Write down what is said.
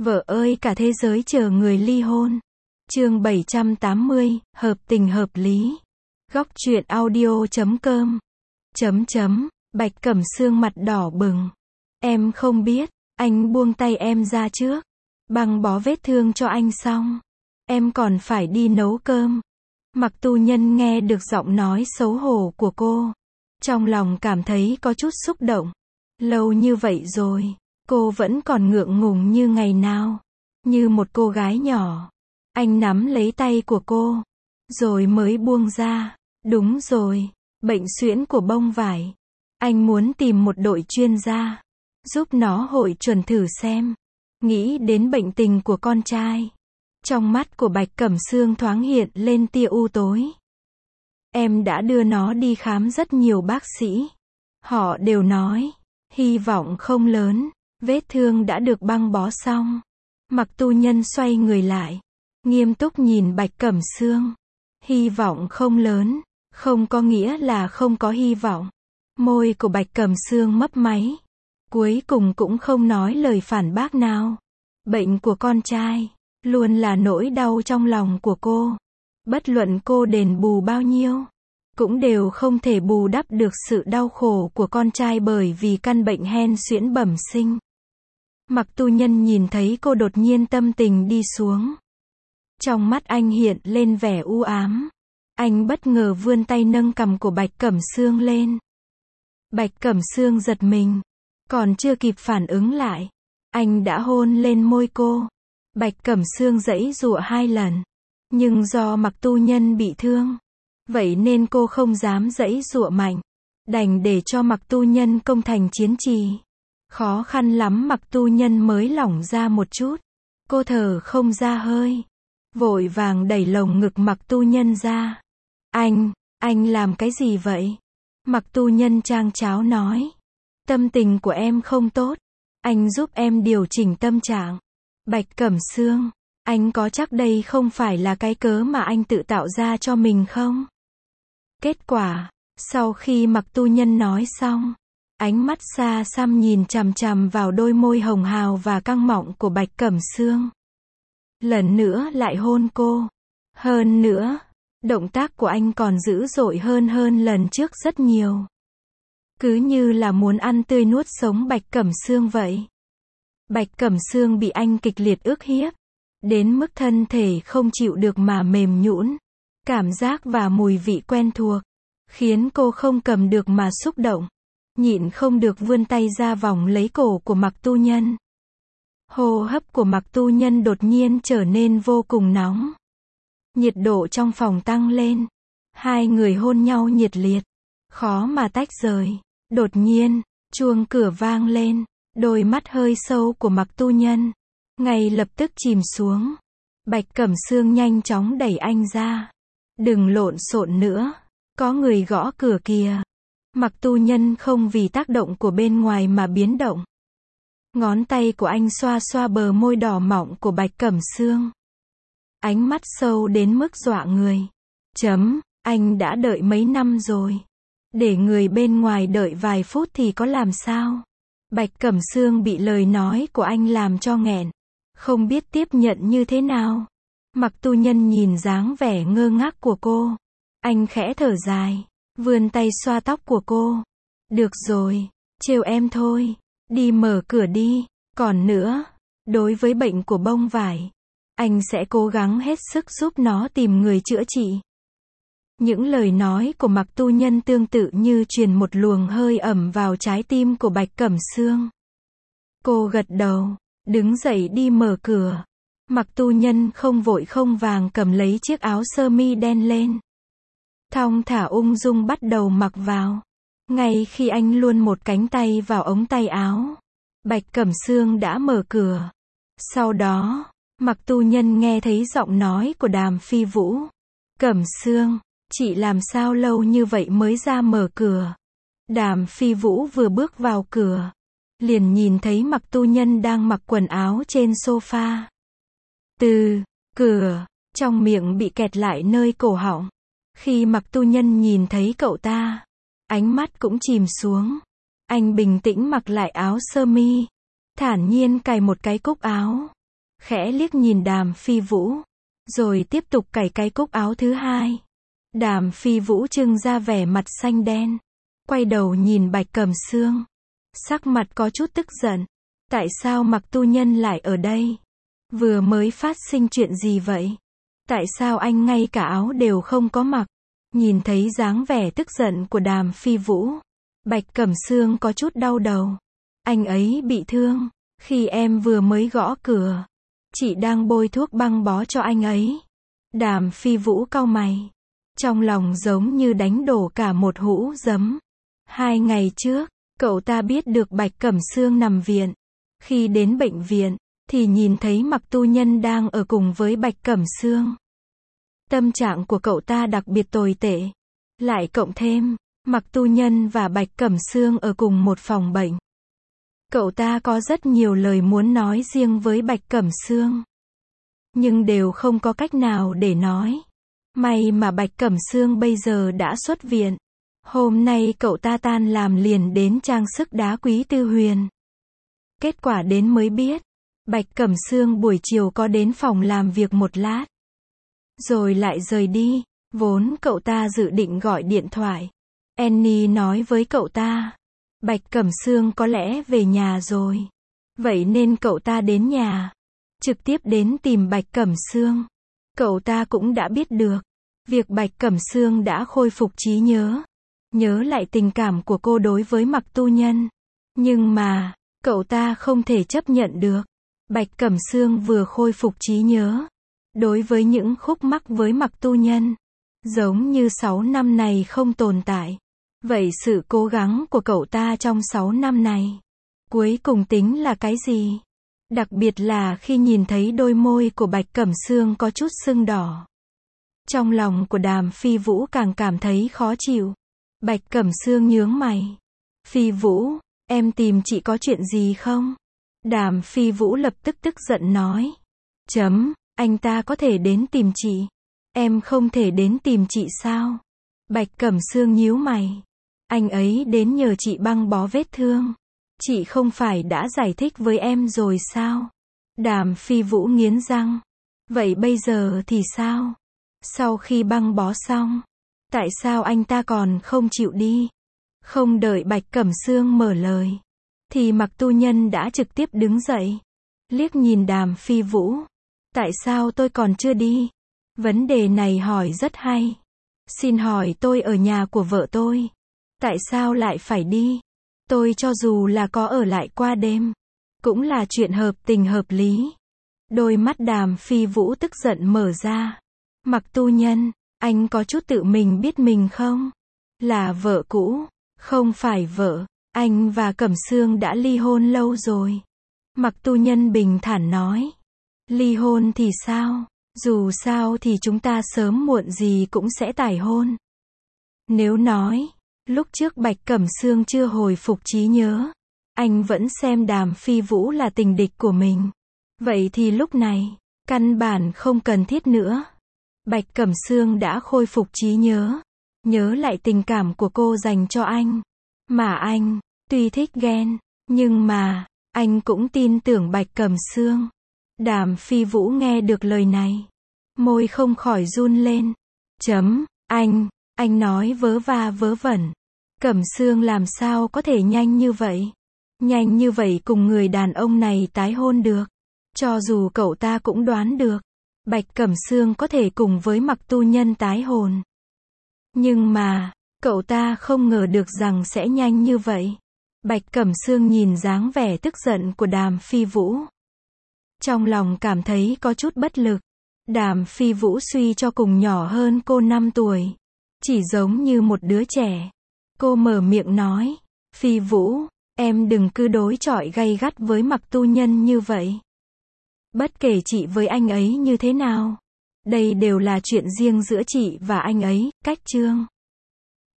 Vợ ơi cả thế giới chờ người ly hôn. Chương 780, hợp tình hợp lý. Góc truyện audio.com. Bạch Cẩm Sương mặt đỏ bừng. Em không biết, anh buông tay em ra trước. Băng bó vết thương cho anh xong. Em còn phải đi nấu cơm. Mặc Tu Nhân nghe được giọng nói xấu hổ của cô. Trong lòng cảm thấy có chút xúc động. Lâu như vậy rồi, cô vẫn còn ngượng ngùng như ngày nào. Như một cô gái nhỏ. Anh nắm lấy tay của cô. Rồi mới buông ra. Đúng rồi, bệnh suyễn của bông vải. Anh muốn tìm một đội chuyên gia. Giúp nó hội chuẩn thử xem. Nghĩ đến bệnh tình của con trai. Trong mắt của Bạch Cẩm Sương thoáng hiện lên tia u tối. Em đã đưa nó đi khám rất nhiều bác sĩ. Họ đều nói, hy vọng không lớn, vết thương đã được băng bó xong. Mặc Tu Nhân xoay người lại, nghiêm túc nhìn Bạch Cẩm Sương. Hy vọng không lớn, không có nghĩa là không có hy vọng. Môi của Bạch Cẩm Sương mấp máy. Cuối cùng cũng không nói lời phản bác nào. Bệnh của con trai luôn là nỗi đau trong lòng của cô. Bất luận cô đền bù bao nhiêu, cũng đều không thể bù đắp được sự đau khổ của con trai bởi vì căn bệnh hen suyễn bẩm sinh. Mặc Tu Nhân nhìn thấy cô đột nhiên tâm tình đi xuống. Trong mắt anh hiện lên vẻ u ám. Anh bất ngờ vươn tay nâng cằm của Bạch Cẩm Sương lên. Bạch Cẩm Sương giật mình. Còn chưa kịp phản ứng lại, anh đã hôn lên môi cô. Bạch Cẩm Sương giãy giụa 2 lần. Nhưng do Mặc Tu Nhân bị thương, vậy nên cô không dám giãy giụa mạnh. Đành để cho Mặc Tu Nhân công thành chiến trì. Khó khăn lắm Mặc Tu Nhân mới lỏng ra một chút. Cô thở không ra hơi. Vội vàng đẩy lồng ngực Mặc Tu Nhân ra. Anh làm cái gì vậy? Mặc Tu Nhân trang cháo nói. Tâm tình của em không tốt. Anh giúp em điều chỉnh tâm trạng. Bạch Cẩm Sương, anh có chắc đây không phải là cái cớ mà anh tự tạo ra cho mình không? Kết quả, sau khi Mặc Tu Nhân nói xong, ánh mắt xa xăm nhìn chằm chằm vào đôi môi hồng hào và căng mọng của Bạch Cẩm Sương. Lần nữa lại hôn cô. Hơn nữa, động tác của anh còn dữ dội hơn lần trước rất nhiều. Cứ như là muốn ăn tươi nuốt sống Bạch Cẩm Sương vậy. Bạch Cẩm Sương bị anh kịch liệt ức hiếp. Đến mức thân thể không chịu được mà mềm nhũn. Cảm giác và mùi vị quen thuộc. Khiến cô không cầm được mà xúc động. Nhịn không được vươn tay ra vòng lấy cổ của Mặc Tu Nhân. Hô hấp của Mặc Tu Nhân đột nhiên trở nên vô cùng nóng. Nhiệt độ trong phòng tăng lên. Hai người hôn nhau nhiệt liệt. Khó mà tách rời. Đột nhiên, chuông cửa vang lên. Đôi mắt hơi sâu của Mặc Tu Nhân ngay lập tức chìm xuống. Bạch Cẩm Sương nhanh chóng đẩy anh ra. Đừng lộn xộn nữa. Có người gõ cửa kìa. Mặc Tu Nhân không vì tác động của bên ngoài mà biến động. Ngón tay của anh xoa xoa bờ môi đỏ mọng của Bạch Cẩm Sương. Ánh mắt sâu đến mức dọa người. Anh đã đợi mấy năm rồi. Để người bên ngoài đợi vài phút thì có làm sao? Bạch Cẩm Sương bị lời nói của anh làm cho nghẹn. Không biết tiếp nhận như thế nào. Mặc Tu Nhân nhìn dáng vẻ ngơ ngác của cô. Anh khẽ thở dài. Vươn tay xoa tóc của cô. Được rồi, trêu em thôi. Đi mở cửa đi. Còn nữa, đối với bệnh của bông vải, anh sẽ cố gắng hết sức giúp nó tìm người chữa trị. Những lời nói của Mặc Tu Nhân tương tự như truyền một luồng hơi ẩm vào trái tim của Bạch Cẩm Sương. Cô gật đầu, đứng dậy đi mở cửa. Mặc Tu Nhân không vội không vàng cầm lấy chiếc áo sơ mi đen lên. Thong thả ung dung bắt đầu mặc vào. Ngay khi anh luồn một cánh tay vào ống tay áo, Bạch Cẩm Sương đã mở cửa. Sau đó, Mặc Tu Nhân nghe thấy giọng nói của Đàm Phi Vũ. Cẩm Sương, chị làm sao lâu như vậy mới ra mở cửa? Đàm Phi Vũ vừa bước vào cửa, liền nhìn thấy Mặc Tu Nhân đang mặc quần áo trên sofa. Từ cửa, trong miệng bị kẹt lại nơi cổ họng. Khi Mặc Tu Nhân nhìn thấy cậu ta, ánh mắt cũng chìm xuống. Anh bình tĩnh mặc lại áo sơ mi, thản nhiên cài một cái cúc áo. khẽ liếc nhìn Đàm Phi Vũ, rồi tiếp tục cài cái cúc áo thứ hai. Đàm Phi Vũ trưng ra vẻ mặt xanh đen, quay đầu nhìn Bạch Cẩm Sương, sắc mặt có chút tức giận. Tại sao Mặc Tu Nhân lại ở đây? Vừa mới phát sinh chuyện gì vậy? Tại sao anh ngay cả áo đều không có mặc? Nhìn thấy dáng vẻ tức giận của Đàm Phi Vũ, Bạch Cẩm Sương có chút đau đầu. Anh ấy bị thương, khi em vừa mới gõ cửa, chị đang bôi thuốc băng bó cho anh ấy. Đàm Phi Vũ cau mày, trong lòng giống như đánh đổ cả một hũ giấm. 2 ngày trước, cậu ta biết được Bạch Cẩm Sương nằm viện. Khi đến bệnh viện, thì nhìn thấy Mặc Tu Nhân đang ở cùng với Bạch Cẩm Sương. Tâm trạng của cậu ta đặc biệt tồi tệ. Lại cộng thêm, Mặc Tu Nhân và Bạch Cẩm Sương ở cùng một phòng bệnh. Cậu ta có rất nhiều lời muốn nói riêng với Bạch Cẩm Sương, nhưng đều không có cách nào để nói. May mà Bạch Cẩm Sương bây giờ đã xuất viện. Hôm nay cậu ta tan làm liền đến trang sức đá quý Tư Huyền. Kết quả đến mới biết, Bạch Cẩm Sương buổi chiều có đến phòng làm việc một lát, rồi lại rời đi. Vốn cậu ta dự định gọi điện thoại. Annie nói với cậu ta, Bạch Cẩm Sương có lẽ về nhà rồi. Vậy nên cậu ta đến nhà, trực tiếp đến tìm Bạch Cẩm Sương. Cậu ta cũng đã biết được việc Bạch Cẩm Sương đã khôi phục trí nhớ, nhớ lại tình cảm của cô đối với Mặc Tu Nhân. Nhưng mà, cậu ta không thể chấp nhận được Bạch Cẩm Sương vừa khôi phục trí nhớ, đối với những khúc mắc với Mặc Tu Nhân, giống như 6 năm này không tồn tại. Vậy sự cố gắng của cậu ta trong 6 năm này, cuối cùng tính là cái gì? Đặc biệt là khi nhìn thấy đôi môi của Bạch Cẩm Sương có chút sưng đỏ. Trong lòng của Đàm Phi Vũ càng cảm thấy khó chịu. Bạch Cẩm Sương nhướng mày. Phi Vũ, em tìm chị có chuyện gì không? Đàm Phi Vũ lập tức tức giận nói. Anh ta có thể đến tìm chị. Em không thể đến tìm chị sao? Bạch Cẩm Sương nhíu mày. Anh ấy đến nhờ chị băng bó vết thương. Chị không phải đã giải thích với em rồi sao? Đàm Phi Vũ nghiến răng. Vậy bây giờ thì sao? Sau khi băng bó xong, tại sao anh ta còn không chịu đi? Không đợi Bạch Cẩm Sương mở lời, thì Mặc Tu Nhân đã trực tiếp đứng dậy, liếc nhìn Đàm Phi Vũ. Tại sao tôi còn chưa đi? Vấn đề này hỏi rất hay. Xin hỏi tôi ở nhà của vợ tôi, tại sao lại phải đi? Tôi cho dù là có ở lại qua đêm, cũng là chuyện hợp tình hợp lý. Đôi mắt Đàm Phi Vũ tức giận mở ra. Mặc Tu Nhân, anh có chút tự mình biết mình không? Là vợ cũ, không phải vợ. Anh và Cẩm Sương đã ly hôn lâu rồi. Mặc Tu Nhân bình thản nói. Ly hôn thì sao? Dù sao thì chúng ta sớm muộn gì cũng sẽ tái hôn. Nếu nói, lúc trước Bạch Cẩm Sương chưa hồi phục trí nhớ, anh vẫn xem Đàm Phi Vũ là tình địch của mình. Vậy thì lúc này, căn bản không cần thiết nữa. Bạch Cẩm Sương đã khôi phục trí nhớ, nhớ lại tình cảm của cô dành cho anh. Mà anh, tuy thích ghen, nhưng mà, anh cũng tin tưởng Bạch Cẩm Sương. Đàm Phi Vũ nghe được lời này, môi không khỏi run lên. Anh nói vớ va vớ vẩn. Cẩm Sương làm sao có thể nhanh như vậy? Nhanh như vậy cùng người đàn ông này tái hôn được. Cho dù cậu ta cũng đoán được, Bạch Cẩm Sương có thể cùng với Mặc Tu Nhân tái hôn. Nhưng mà, cậu ta không ngờ được rằng sẽ nhanh như vậy. Bạch Cẩm Sương nhìn dáng vẻ tức giận của Đàm Phi Vũ, trong lòng cảm thấy có chút bất lực. Đàm Phi Vũ suy cho cùng nhỏ hơn cô 5 tuổi. Chỉ giống như một đứa trẻ. Cô mở miệng nói. Phi Vũ, em đừng cứ đối chọi gay gắt với Mặc Tu Nhân như vậy. Bất kể chị với anh ấy như thế nào, đây đều là chuyện riêng giữa chị và anh ấy. Cách chương